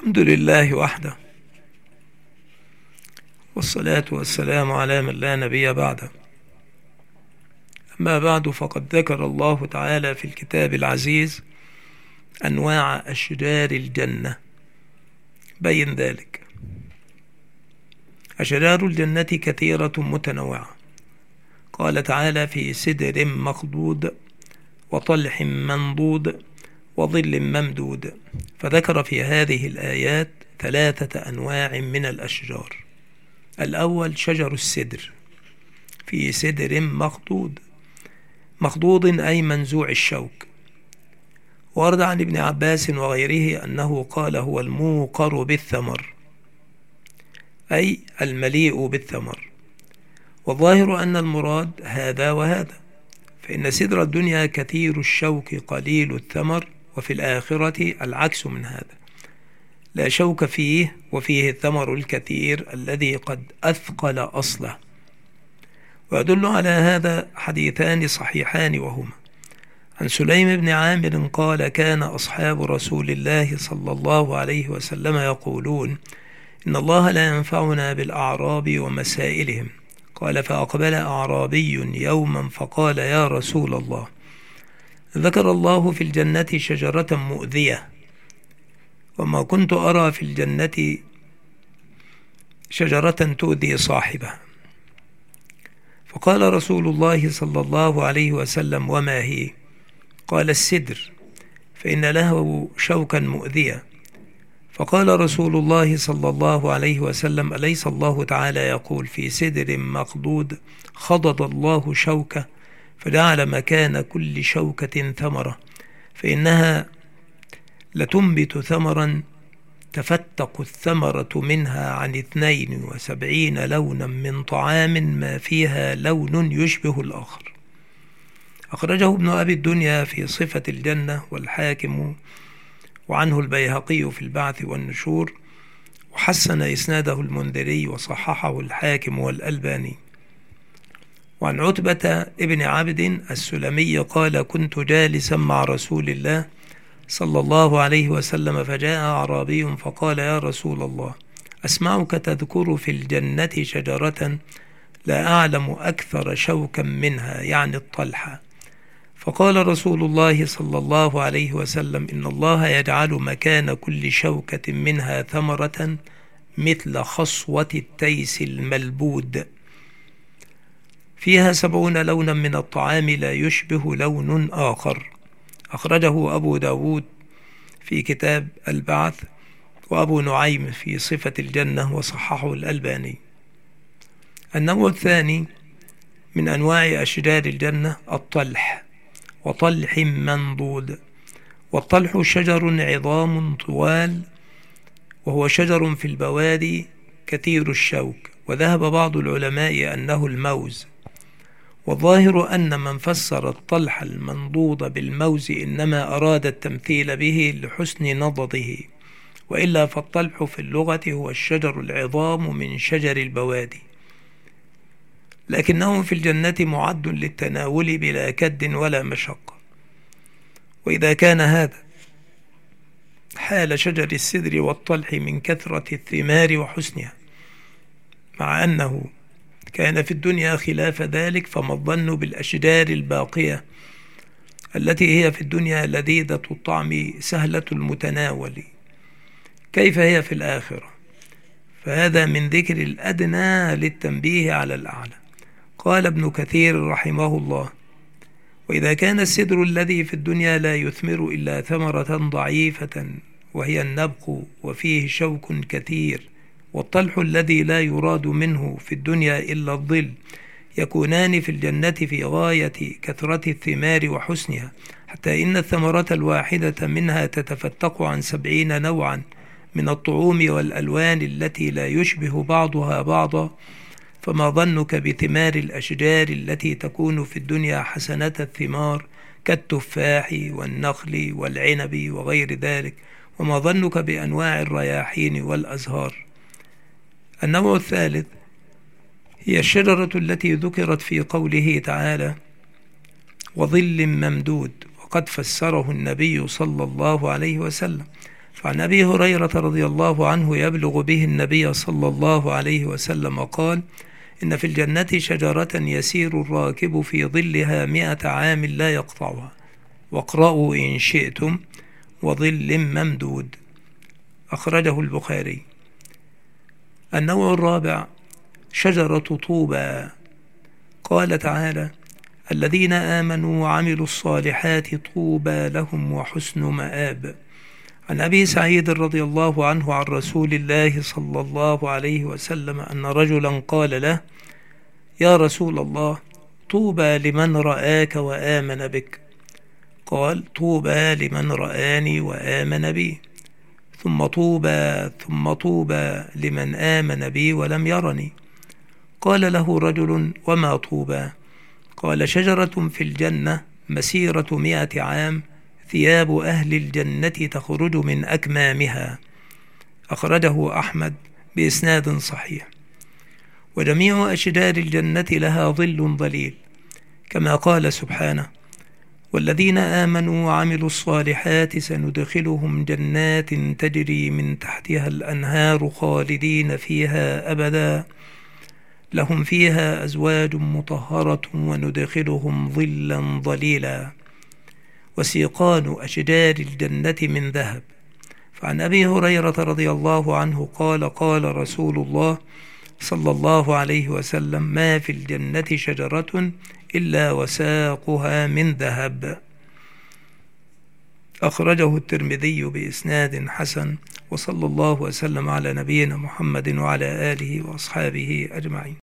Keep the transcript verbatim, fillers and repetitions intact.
الحمد لله وحده، والصلاة والسلام على من لا نبي بعده. أما بعد، فقد ذكر الله تعالى في الكتاب العزيز أنواع أشجار الجنة. بين ذلك: أشجار الجنة كثيرة متنوعة. قال تعالى: في سدر مخضود وطلح منضود وظل ممدود. فذكر في هذه الآيات ثلاثة أنواع من الأشجار. الأول شجر السدر، في سدر مخضود، مخضود أي منزوع الشوك. ورد عن ابن عباس وغيره أنه قال: هو الموقر بالثمر، أي المليء بالثمر. والظاهر أن المراد هذا وهذا، فإن سدر الدنيا كثير الشوك قليل الثمر، وفي الآخرة العكس من هذا، لا شوك فيه وفيه الثمر الكثير الذي قد أثقل أصله. ويدل على هذا حديثان صحيحان، وهما عن سليم بن عامر قال: كان أصحاب رسول الله صلى الله عليه وسلم يقولون: إن الله لا ينفعنا بالأعراب ومسائلهم. قال: فأقبل أعرابي يوما فقال: يا رسول الله، ذكر الله في الجنة شجرة مؤذية، وما كنت أرى في الجنة شجرة تؤذي صاحبها. فقال رسول الله صلى الله عليه وسلم: وما هي؟ قال: السدر، فإن له شوكا مؤذيا. فقال رسول الله صلى الله عليه وسلم: أليس الله تعالى يقول: في سدر مخضود خضض الله شوكه فجعل مكان كل شوكة ثمرة، فإنها لتنبت ثمرا تفتق الثمرة منها عن اثنين وسبعين لونا من طعام ما فيها لون يشبه الآخر. أخرجه ابن أبي الدنيا في صفة الجنة، والحاكم، وعنه البيهقي في البعث والنشور، وحسن إسناده المنذري وصححه الحاكم والألباني. وعن عتبة ابن عبد السلمي قال: كنت جالسا مع رسول الله صلى الله عليه وسلم، فجاء أعرابي فقال: يا رسول الله، أسمعك تذكر في الجنة شجرة لا أعلم أكثر شوكا منها، يعني الطلحة. فقال رسول الله صلى الله عليه وسلم: إن الله يجعل مكان كل شوكة منها ثمرة مثل خصوة التيس الملبود، فيها سبعون لونا من الطعام لا يشبه لون آخر. أخرجه أبو داود في كتاب البعث، وأبو نعيم في صفة الجنة، وصححه الألباني. النوع الثاني من أنواع أشجار الجنة الطلح، وطلح منضود. والطلح شجر عظام طوال، وهو شجر في البوادي كثير الشوك، وذهب بعض العلماء أنه الموز. والظاهر أن من فسر الطلح المنضود بالموز إنما أراد التمثيل به لحسن نضده، وإلا فالطلح في اللغة هو الشجر العظام من شجر البوادي، لكنه في الجنة معد للتناول بلا كد ولا مشقة. وإذا كان هذا حال شجر السدر والطلح من كثرة الثمار وحسنها، مع أنه كان في الدنيا خلاف ذلك، فما الظن بالأشجار الباقية التي هي في الدنيا لذيذة الطعم سهلة المتناول؟ كيف هي في الآخرة؟ فهذا من ذكر الأدنى للتنبيه على الأعلى. قال ابن كثير رحمه الله: وإذا كان السدر الذي في الدنيا لا يثمر إلا ثمرة ضعيفة وهي النبق وفيه شوك كثير، والطلح الذي لا يراد منه في الدنيا إلا الظل، يكونان في الجنة في غاية كثرة الثمار وحسنها، حتى إن الثمرة الواحدة منها تتفتق عن سبعين نوعا من الطعوم والألوان التي لا يشبه بعضها بعضا. فما ظنك بثمار الأشجار التي تكون في الدنيا حسنة الثمار كالتفاح والنخل والعنب وغير ذلك؟ وما ظنك بأنواع الرياحين والأزهار؟ النوع الثالث هي الشجرة التي ذكرت في قوله تعالى: وظل ممدود، وقد فسره النبي صلى الله عليه وسلم فعن أبي هريرة رضي الله عنه يبلغ به النبي صلى الله عليه وسلم قال: إن في الجنة شجرة يسير الراكب في ظلها مئة عام لا يقطعها، واقرأوا إن شئتم: وظل ممدود. أخرجه البخاري. النوع الرابع شجرة طوبى. قال تعالى: الذين آمنوا وعملوا الصالحات طوبى لهم وحسن مآب. عن أبي سعيد رضي الله عنه عن رسول الله صلى الله عليه وسلم أن رجلا قال له: يا رسول الله، طوبى لمن رآك وآمن بك. قال: طوبى لمن رآني وآمن بي، ثم طوبى ثم طوبى لمن آمن بي ولم يرني. قال له رجل: وما طوبى؟ قال: شجرة في الجنة مسيرة مئة عام، ثياب أهل الجنة تخرج من أكمامها. أخرجه أحمد بإسناد صحيح. وجميع أشجار الجنة لها ظل ظليل، كما قال سبحانه: والذين آمنوا وعملوا الصالحات سندخلهم جنات تجري من تحتها الأنهار خالدين فيها أبدا، لهم فيها أزواج مطهرة وندخلهم ظلا ظليلا. وسيقان أشجار الجنة من ذهب. فعن أبي هريرة رضي الله عنه قال: قال رسول الله صلى الله عليه وسلم: ما في الجنة شجرة إلا وساقها من ذهب. أخرجه الترمذي بإسناد حسن. وصلى الله وسلم على نبينا محمد وعلى آله وأصحابه أجمعين.